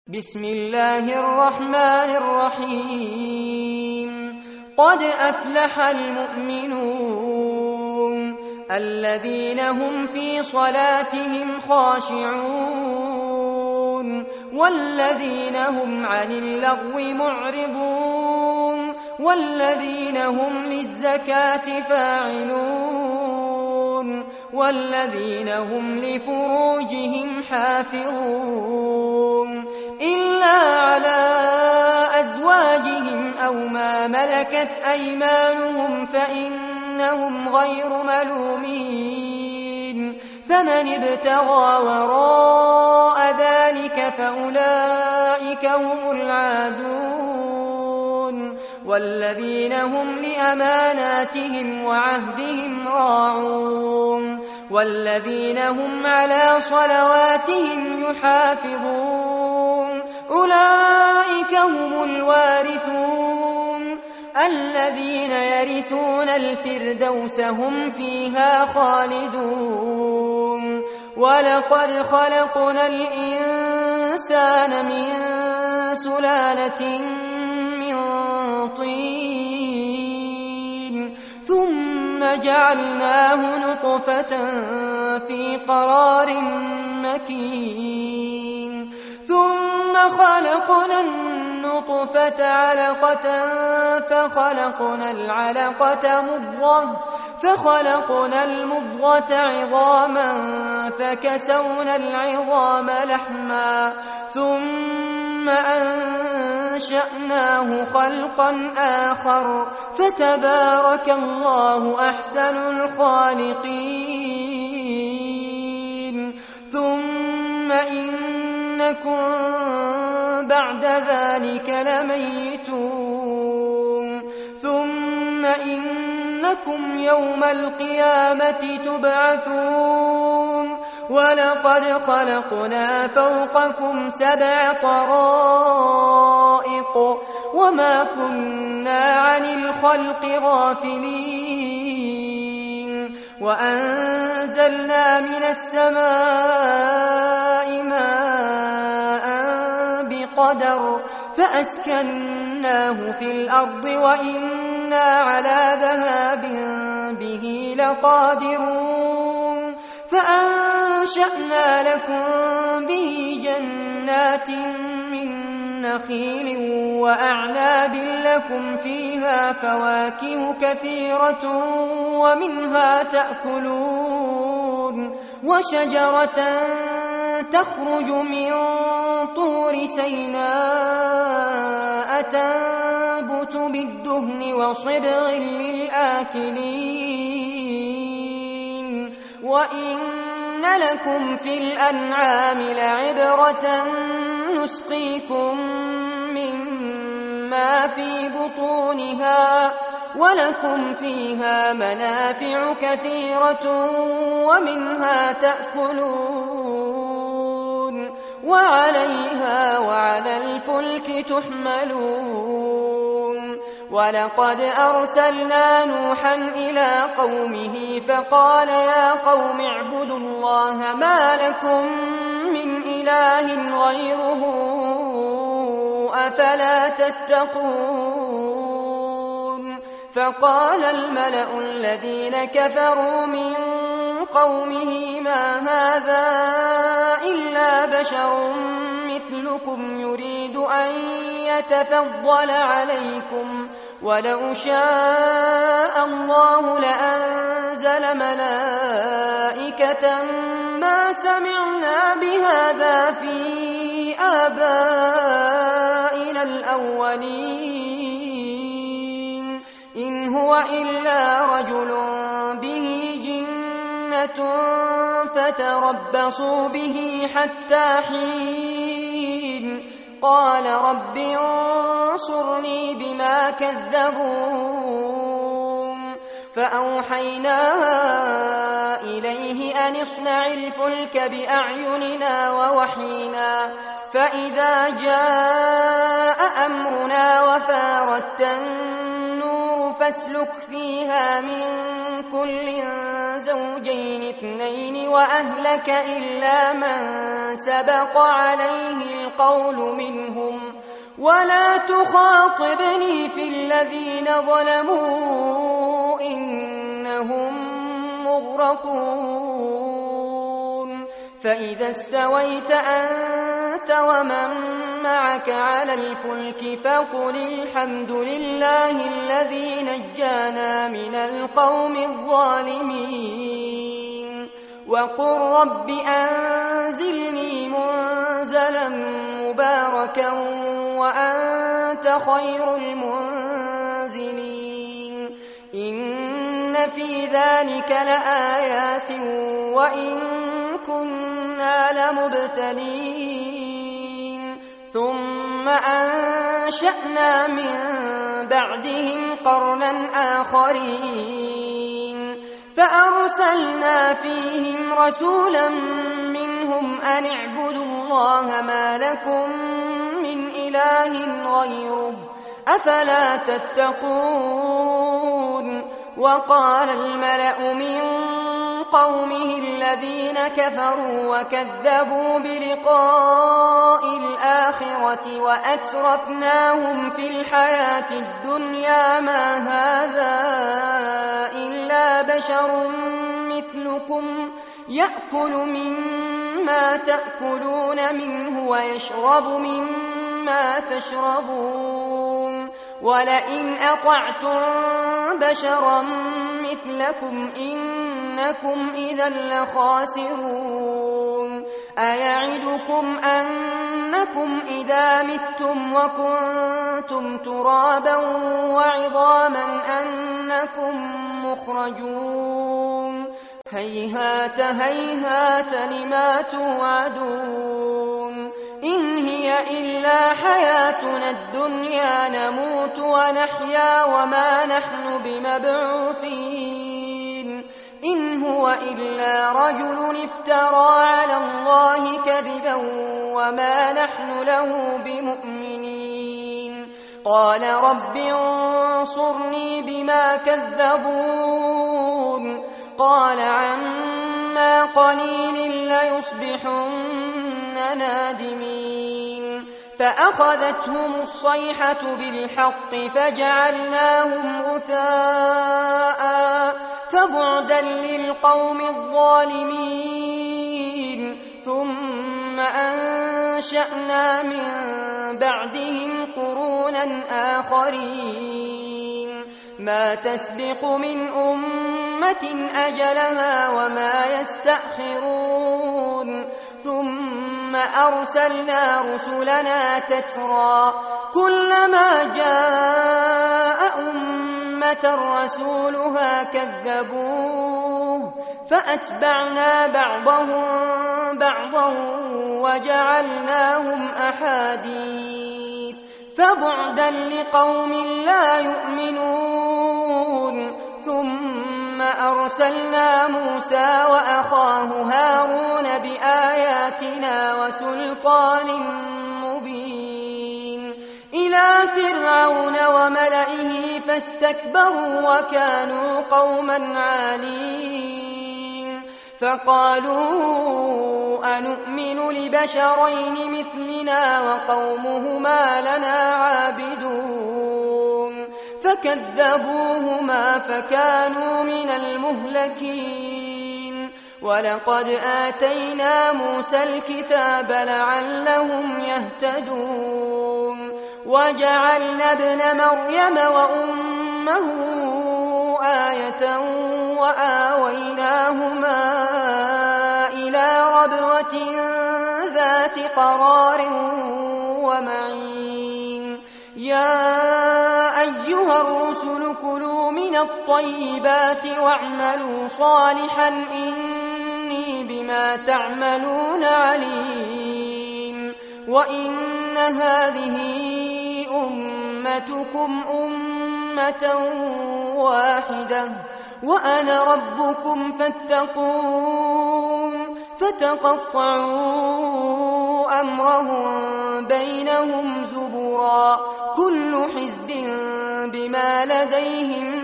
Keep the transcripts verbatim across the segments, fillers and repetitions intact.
بسم الله الرحمن الرحيم قد أفلح المؤمنون الذين هم في صلاتهم خاشعون والذين هم عن اللغو معرضون والذين هم للزكاة فاعلون والذين هم لفروجهم حافظون إلا على أزواجهم أو ما ملكت أيمانهم فإنهم غير ملومين فمن ابتغى وراء ذلك فأولئك هم العادون والذين هم لأماناتهم وعهدهم راعون والذين هم على صلواتهم يحافظون أولئك هم الوارثون الذين يرثون الفردوس هم فيها خالدون ولقد خلقنا الإنسان من سلالة من طين ثم جعلناه نطفة في قرار مكين ثم خلقنا النطفة علقة فخلقنا العلقة مضغة فخلقنا المضغة عظاما فكسونا العظام لحما ثم أنشأناه خلقا آخر فتبارك الله أحسن الخالقين ثم إنكم بعد ذلك لميتون ثم إنكم يوم القيامة تبعثون ولقد خلقنا فوقكم سبع طرائق وما كنا عن الخلق غافلين وأنزلنا من السماء ماء بقدر فأسكناه في الأرض وإنا على ذهاب به لقادرون فأنشأنا لكم به جنات من نخيل وأعناب لكم فيها فواكه كثيرة ومنها تأكلون وشجرة تخرج من طور سيناء تنبت بالدهن وصبغ للآكلين وإن لكم في الأنعام لعبرة نسقيكم مما في بطونها ولكم فيها منافع كثيرة ومنها تأكلون وعليها وعلى الفلك تحملون ولقد أرسلنا نوحا إلى قومه فقال يا قوم اعبدوا الله ما لكم من إله غيره أفلا تتقون فقال الملأ الذين كفروا من قومه ما هذا إلا بشر مثلكم يريد أن يتفضل عليكم ولو شاء الله لأنزل ملائكة ما سمعنا بهذا في آبائنا الأولين إن هو إلا رجل به جنة فتربصوا به حتى حين قال رب انصرني بما كذبون فأوحينا إليه أن اصنع الفلك بأعيننا ووحينا فإذا جاء أمرنا وفارت النور فاسلك فيها من كل زوجين اثنين وأهلك إلا من سبق عليه القول منهم ولا تخاطبني في الذين ظلموا إنهم مغرقون فإذا استويت أنت ومن معك على الفلك فقل الحمد لله الذي نجانا من القوم الظالمين وقل رب أنزلني منزلا مباركا وأنت خير المنزلين إن في ذلك لآيات وإن كنا لمبتلين ثم أنشأنا من بعدهم قرنا آخرين فأرسلنا فيهم رسولا منهم أن اعبدوا الله ما لكم من إله غيره أفلا تتقون وقال الملأ من قومه الذين كفروا وكذبوا بلقاء الآخرة وأترفناهم في الحياة الدنيا ما هذا إلا بشر مثلكم يأكل مما تأكلون منه ويشرب مما تشربون ولئن أطعتم بشرا مثلكم إنكم إذا لخاسرون أيعدكم أنكم إذا متم وكنتم ترابا وعظاما أنكم مخرجون هيهات هيهات لما توعدون إن هي إلا حياتنا الدنيا نموت ونحيا وما نحن بمبعوثين إن هو إلا رجل افترى على الله كذبا وما نحن له بمؤمنين قال رب انصرني بما كذبون قال عما قليل ليصبحن نادمين فأخذتهم الصيحة بالحق فجعلناهم غثاء فبعدا للقوم الظالمين ثم أنشأنا من بعدهم قرونا آخرين ما تسبق من أمة أجلها وما يستأخرون ثم أرسلنا رسلنا تترى كلما جاء أمة رسولها كذبوه فأتبعنا بعضهم بعضا وجعلناهم أحاديث فبعدا لقوم لا يؤمنون ثم أرسلنا موسى وأخاه هارون بآياتنا وسلطان مبين إلى فرعون وملئه فاستكبروا وكانوا قوما عالين فقالوا أنؤمن لبشرين مثلنا وقومهما لنا عابدون فكذبوهما فكانوا من المهلكين ولقد آتينا موسى الكتاب لعلهم يهتدون وجعلنا ابن مريم وأمه آية وآويناهما إلى ربوة ذات قرار ومعين يا أيها الرسل كلوا من الطيبات واعملوا صالحا إني بما تعملون عليم وإن هذه أمتكم أمة واحدة وأنا ربكم فاتقون فتقطعوا أمرهم بينهم زبرا كل حزب بما لديهم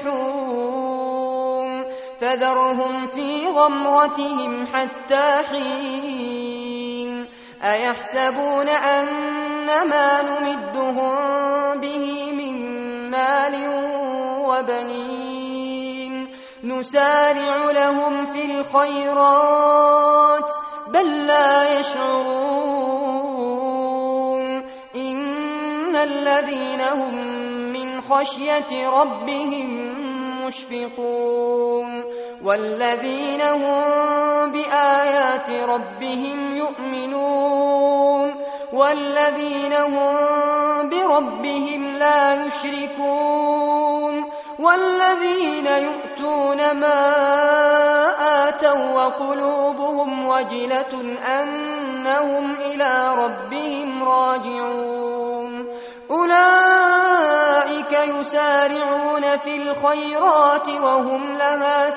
فرحون فذرهم في غمرتهم حتى حين أيحسبون أن ما نمدهم به من مال وبنين نسارع لهم في الخيرات بل لا يشعرون إن الذين هم من خشية ربهم مشفقون والذين هم بآيات ربهم يؤمنون والذين هم بربهم لا يشركون والذين يؤتون ما آتوا وقلوبهم وجلة أنهم إلى ربهم راجعون أولئك يسارعون في الخيرات وهم لها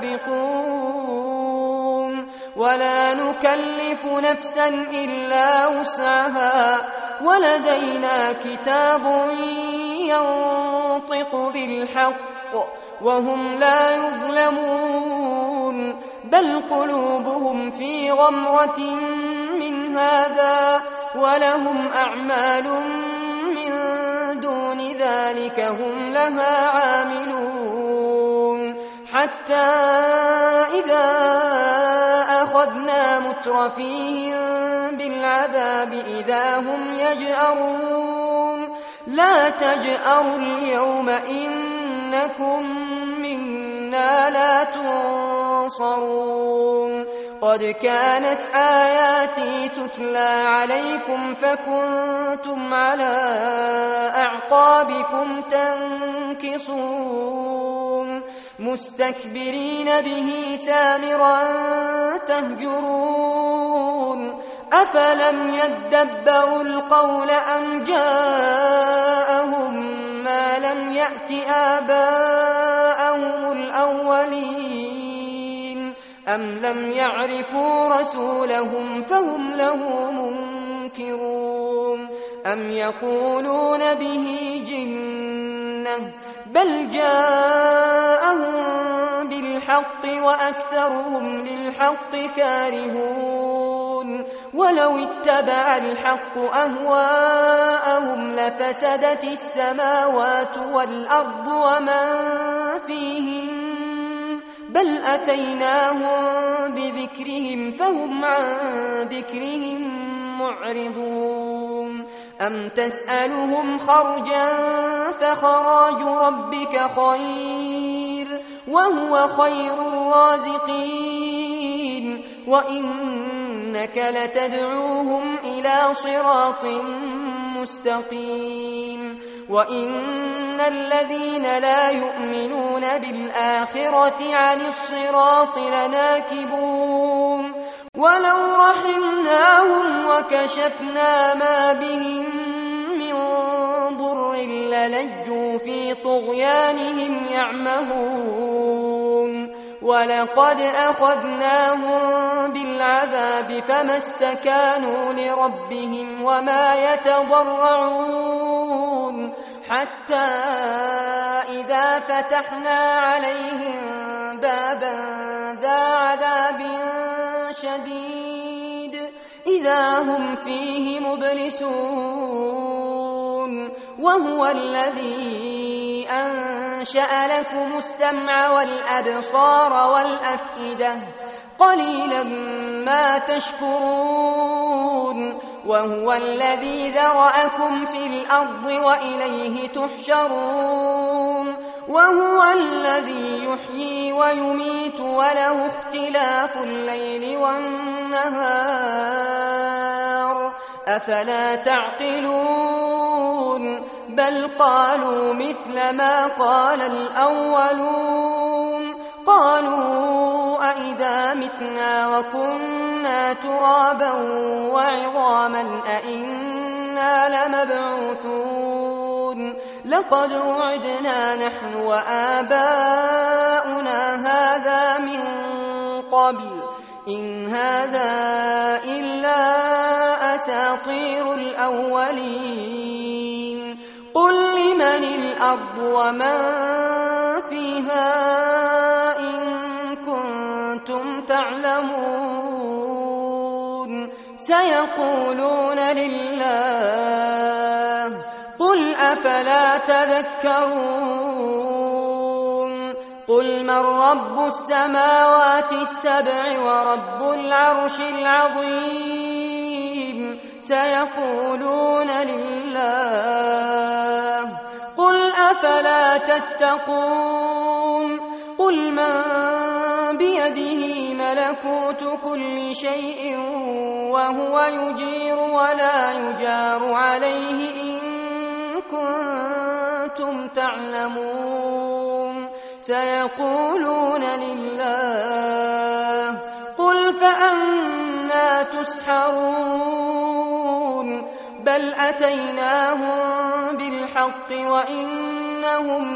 سابقون ولا نكلف نفسا إلا وسعها ولدينا كتاب ينطق بالحق وهم لا يظلمون بل قلوبهم في غمرة من هذا ولهم أعمال من دون ذلك هم لها عاملون حتى إذا أخذنا مترفيهم بالعذاب إذا هم يجأرون لا تجأروا اليوم إنكم منا لا تنصرون قد كانت آياتي تتلى عليكم فكنتم على أعقابكم تنكصون مستكبرين به سامرا تهجرون أفلم يدبروا القول أم جاءهم ما لم يأت آباءهم الأولين أم لم يعرفوا رسولهم فهم له منكرون أم يقولون به جنة بل جاءهم بالحق وأكثرهم للحق كارهون ولو اتبع الحق أهواءهم لفسدت السماوات والأرض ومن فيهن بل أتيناهم بذكرهم فهم عن ذكرهم معرضون أم تسألهم خرجا فخراج ربك خير وهو خير الرازقين وإنك لتدعوهم إلى صراط مستقيم وإن الذين لا يؤمنون بالآخرة عن الصراط لناكبون ولو رحمناهم وكشفنا ما بهم من ضر للجوا في طغيانهم يعمهون ولقد أخذناهم بالعذاب فما استكانوا لربهم وما يتضرعون حتى إذا فتحنا عليهم بابا ذا عذاب شديد إذا هم فيه مبلسون وهو الذي أنشأ لكم السمع والأبصار والأفئدة قليلا ما تشكرون وهو الذي ذرأكم في الأرض وإليه تحشرون وهو الذي يحيي ويميت وله اختلاف الليل والنهار أفلا تعقلون بل قالوا مثل ما قال الأولون قالوا أئذا متنا وكنا ترابا وعظاما أئنا لمبعوثون لقد وعدنا نحن وآباؤنا هذا من قبل إن هذا إلا أساطير الأولين قل لمن الأرض ومن فيها إن كنتم تعلمون سيقولون لله قل أفلا تذكرون قل من رب السماوات السبع ورب العرش العظيم سيقولون لله قل أفلا تتقون قل من بيده ملكوت كل شيء وهو يجير ولا يجار عليه إن كنتم تعلمون سيقولون لله قل فأنى تسحرون بل أتيناهم بالحق وإنهم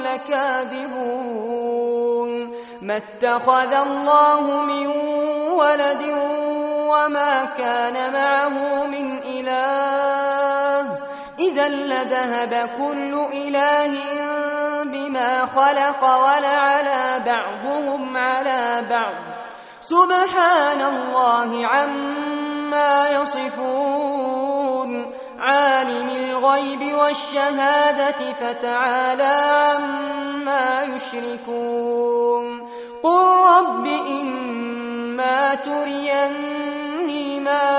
لكاذبون ما اتخذ الله من ولد وما كان معه من إله إذا لذهب كل إله بما خلق ولعلى بعضهم على بعض سبحان الله عما يصفون عالم الغيب والشهادة فتعالى عما يشركون قل رب إما تريني ما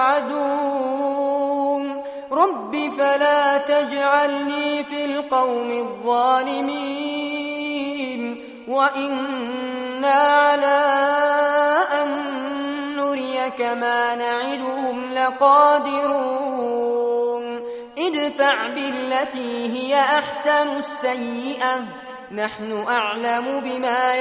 يوعدون رب فلا تجعلني في القوم الظالمين وإنا على أن نريك ما نعدهم لقادرون ادفع بالتي هي أحسن السيئة نحن أعلم بما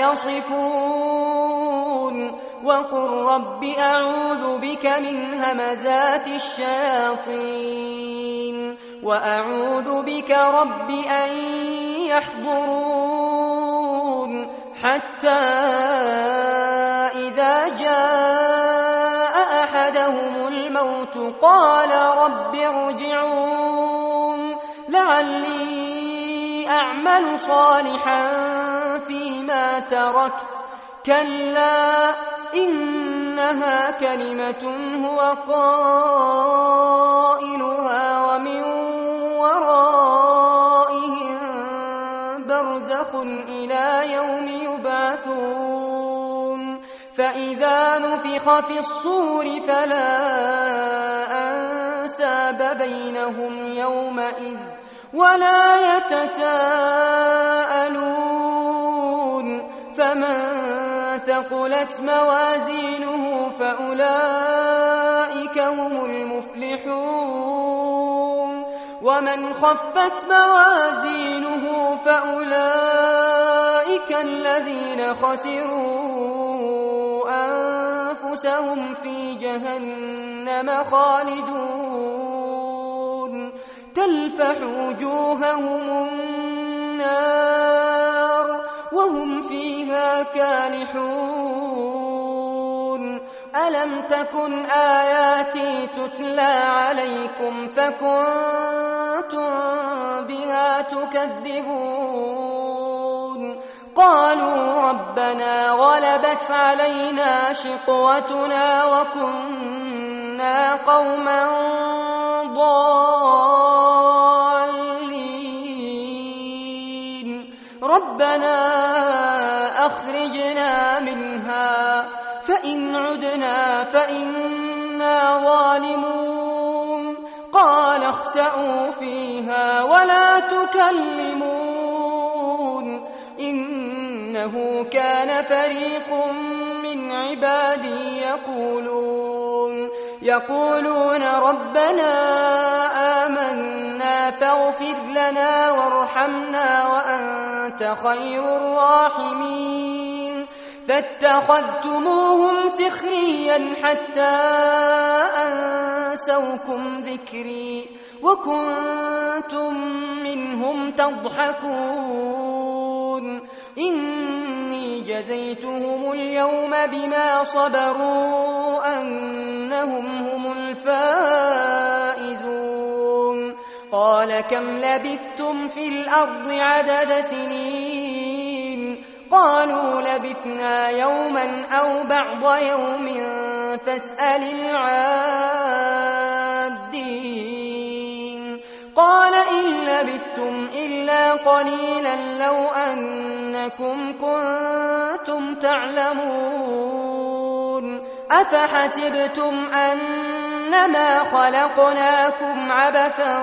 يصفون وقل رب أعوذ بك من همزات الشياطين وأعوذ بك رب أن يحضرون حتى إذا جاء أحدهم الموت قال رب ارجعون لعلي أعمل صالحا فيما تركت كلا إنها كلمة هو قائلها ومن ورائهم برزخ إلى يوم يبعثون فإذا نفخ في الصور فلا أنساب بينهم يومئذ ولا يتساءلون فمن ثقلت موازينه فأولئك هم المفلحون ومن خفت موازينه فأولئك الذين خسروا أنفسهم في جهنم خالدون تلفح وجوههم النار وهم فيها كالحون ألم تكن آياتي تتلى عليكم فكنتم بها تكذبون قالوا ربنا غلبت علينا شقوتنا وكنا قوما ضالين ربنا أخرجنا منها فإن عدنا فإنا ظالمون قال اخسئوا فيها ولا تكلمون إنه كان فريق من عبادي يقولون يقولون ربنا آمنا فاغفر لنا وارحمنا وأنت خير الراحمين فاتخذتموهم سخريا حتى أنسوكم ذكري وكنتم منهم تضحكون إني جزيتهم اليوم بما صبروا أنهم هم الفائزون قال كم لبثتم في الأرض عدد سنين قالوا لبثنا يوما أو بعض يوم فاسأل العادين قال إن لبثتم إلا قليلا لو أنكم كنتم تعلمون أفحسبتم أنما خلقناكم عبثا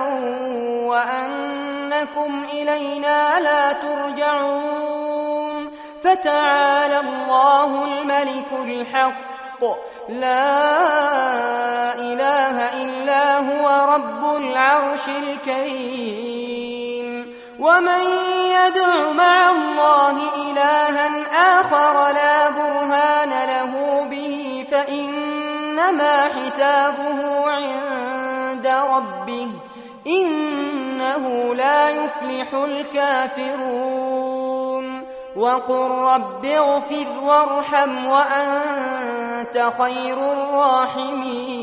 وأنكم إلينا لا ترجعون فتعالى الله الملك الحق لا إله إلا هو رب العرش الكريم ومن يدع مع الله إلها آخر لا برهان له به فإنما حسابه عند ربه إنه لا يفلح الكافرون وقل رب اغفر وارحم وأنت خير الراحمين